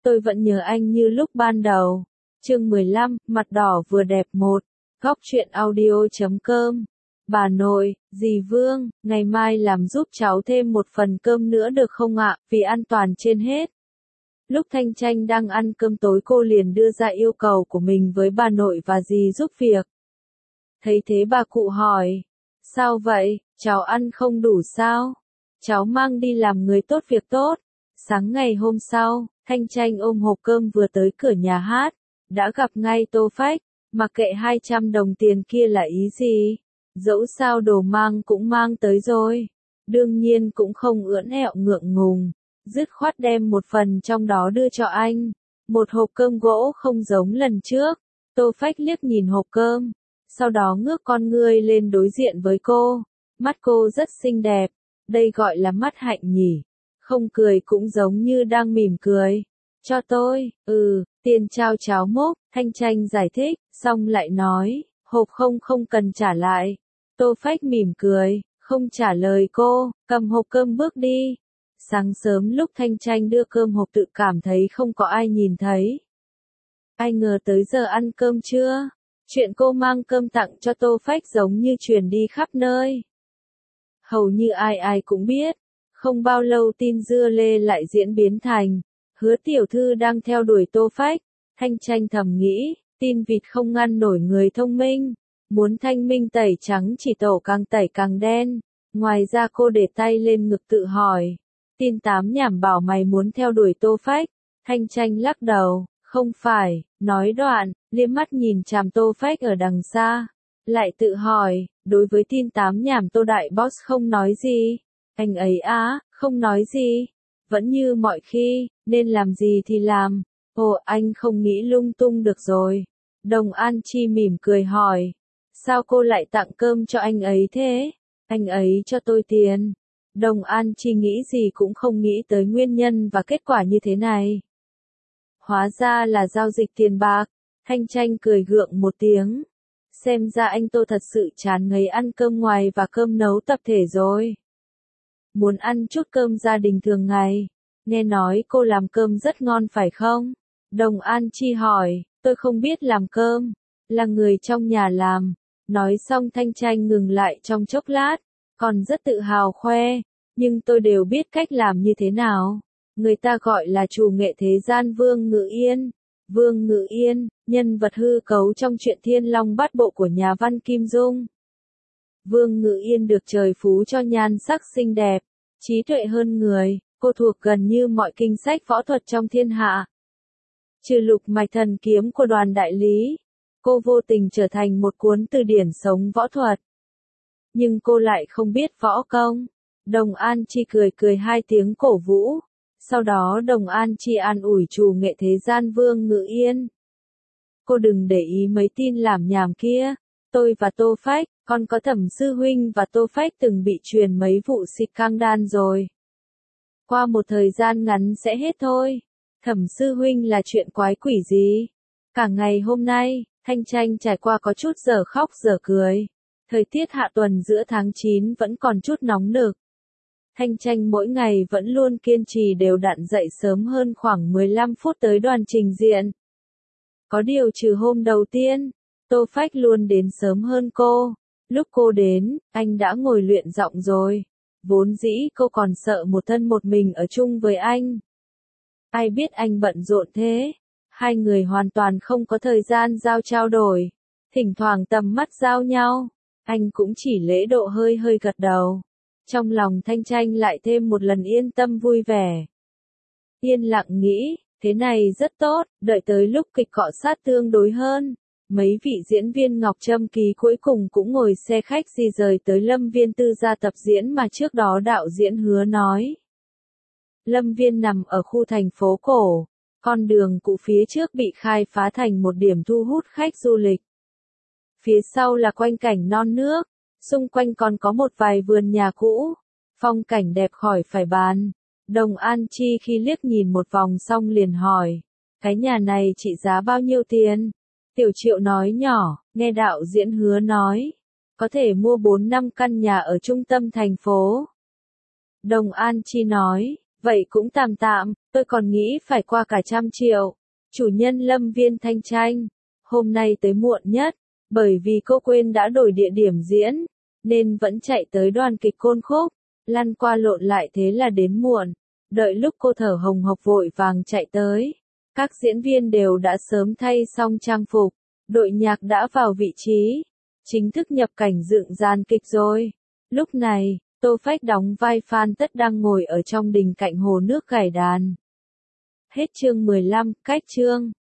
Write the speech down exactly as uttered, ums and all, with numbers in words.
Tôi vẫn nhớ anh như lúc ban đầu. Chương mười lăm, mặt đỏ vừa đẹp một. Góc truyện audio chấm com. Bà nội, dì Vương, ngày mai làm giúp cháu thêm một phần cơm nữa được không ạ, vì an toàn trên hết. Lúc Thanh Tranh đang ăn cơm tối cô liền đưa ra yêu cầu của mình với bà nội và dì giúp việc. Thấy thế bà cụ hỏi, sao vậy, cháu ăn không đủ sao? Cháu mang đi làm người tốt việc tốt. Sáng ngày hôm sau, Thanh Tranh ôm hộp cơm vừa tới cửa nhà hát, đã gặp ngay Tô Phách, mặc kệ hai trăm đồng tiền kia là ý gì, dẫu sao đồ mang cũng mang tới rồi, đương nhiên cũng không ưỡn ẹo ngượng ngùng, dứt khoát đem một phần trong đó đưa cho anh, một hộp cơm gỗ không giống lần trước. Tô Phách liếc nhìn hộp cơm, sau đó ngước con ngươi lên đối diện với cô, mắt cô rất xinh đẹp, đây gọi là mắt hạnh nhỉ. Không cười cũng giống như đang mỉm cười. Cho tôi, ừ, tiền trao cháo mốc, Thanh Tranh giải thích, xong lại nói, hộp không không cần trả lại. Tô Phách mỉm cười, không trả lời cô, cầm hộp cơm bước đi. Sáng sớm lúc Thanh Tranh đưa cơm hộp tự cảm thấy không có ai nhìn thấy. Ai ngờ tới giờ ăn cơm chưa? Chuyện cô mang cơm tặng cho Tô Phách giống như truyền đi khắp nơi. Hầu như ai ai cũng biết. Không bao lâu tin dưa lê lại diễn biến thành, Hứa tiểu thư đang theo đuổi Tô Phách. Thanh Tranh thầm nghĩ, tin vịt không ngăn nổi người thông minh, muốn thanh minh tẩy trắng chỉ tổ càng tẩy càng đen. Ngoài ra cô để tay lên ngực tự hỏi, tin tám nhảm bảo mày muốn theo đuổi Tô Phách. Thanh Tranh lắc đầu, không phải, nói đoạn, liếc mắt nhìn chằm Tô Phách ở đằng xa, lại tự hỏi, đối với tin tám nhảm Tô đại boss không nói gì. Anh ấy á, không nói gì, vẫn như mọi khi, nên làm gì thì làm. Ồ, anh không nghĩ lung tung được rồi. Đồng An Chi mỉm cười hỏi, sao cô lại tặng cơm cho anh ấy thế? Anh ấy cho tôi tiền. Đồng An Chi nghĩ gì cũng không nghĩ tới nguyên nhân và kết quả như thế này. Hóa ra là giao dịch tiền bạc. Thanh Tranh cười gượng một tiếng. Xem ra anh Tô thật sự chán ngấy ăn cơm ngoài và cơm nấu tập thể rồi. Muốn ăn chút cơm gia đình thường ngày. Nghe nói cô làm cơm rất ngon phải không? Đồng An Chi hỏi, tôi không biết làm cơm, là người trong nhà làm. Nói xong Thanh Tranh ngừng lại trong chốc lát, còn rất tự hào khoe, nhưng tôi đều biết cách làm như thế nào. Người ta gọi là chủ nghệ thế gian Vương Ngự Yên. Vương Ngự Yên, nhân vật hư cấu trong truyện Thiên Long Bát Bộ của nhà văn Kim Dung. Vương Ngự Yên được trời phú cho nhan sắc xinh đẹp, trí tuệ hơn người, cô thuộc gần như mọi kinh sách võ thuật trong thiên hạ. Trừ Lục Mạch Thần Kiếm của Đoàn Đại Lý, cô vô tình trở thành một cuốn từ điển sống võ thuật. Nhưng cô lại không biết võ công. Đồng An Chi cười cười hai tiếng cổ vũ. Sau đó Đồng An Chi an ủi chủ nghệ thế gian Vương Ngự Yên. Cô đừng để ý mấy tin làm nhảm kia. Tôi và Tô Phách, còn có Thẩm sư huynh và Tô Phách từng bị truyền mấy vụ xịt căng đan rồi. Qua một thời gian ngắn sẽ hết thôi. Thẩm sư huynh là chuyện quái quỷ gì? Cả ngày hôm nay, Thanh Tranh trải qua có chút giờ khóc giờ cười. Thời tiết hạ tuần giữa tháng chín vẫn còn chút nóng nực. Thanh Tranh mỗi ngày vẫn luôn kiên trì đều đặn dậy sớm hơn khoảng mười lăm phút tới đoàn trình diện. Có điều trừ hôm đầu tiên, Tô Phách luôn đến sớm hơn cô. Lúc cô đến, anh đã ngồi luyện giọng rồi. Vốn dĩ cô còn sợ một thân một mình ở chung với anh. Ai biết anh bận rộn thế. Hai người hoàn toàn không có thời gian giao trao đổi. Thỉnh thoảng tầm mắt giao nhau. Anh cũng chỉ lễ độ hơi hơi gật đầu. Trong lòng Thanh Tranh lại thêm một lần yên tâm vui vẻ. Yên lặng nghĩ, thế này rất tốt, đợi tới lúc kịch cọ sát tương đối hơn. Mấy vị diễn viên Ngọc Trâm Ký cuối cùng cũng ngồi xe khách di rời tới Lâm Viên Tư gia tập diễn mà trước đó đạo diễn Hứa nói. Lâm Viên nằm ở khu thành phố cổ, con đường cũ phía trước bị khai phá thành một điểm thu hút khách du lịch. Phía sau là quanh cảnh non nước, xung quanh còn có một vài vườn nhà cũ, phong cảnh đẹp khỏi phải bàn. Đồng An Chi khi liếc nhìn một vòng xong liền hỏi, cái nhà này trị giá bao nhiêu tiền? Tiểu Triệu nói nhỏ, nghe đạo diễn Hứa nói, có thể mua bốn năm căn nhà ở trung tâm thành phố. Đồng An Chi nói, Vậy cũng tạm tạm, tôi còn nghĩ phải qua cả trăm triệu. Chủ nhân Lâm Viên Thanh Tranh, hôm nay tới muộn nhất, bởi vì cô quên đã đổi địa điểm diễn, nên vẫn chạy tới đoàn kịch Côn Khúc, lăn qua lộn lại thế là đến muộn. Đợi lúc cô thở hồng hộc vội vàng chạy tới, các diễn viên đều đã sớm thay xong trang phục, đội nhạc đã vào vị trí, chính thức nhập cảnh dựng gian kịch rồi. Lúc này, Tô Phách đóng vai Phan Tất đang ngồi ở trong đình cạnh hồ nước gảy đàn. Hết chương mười lăm, cách chương.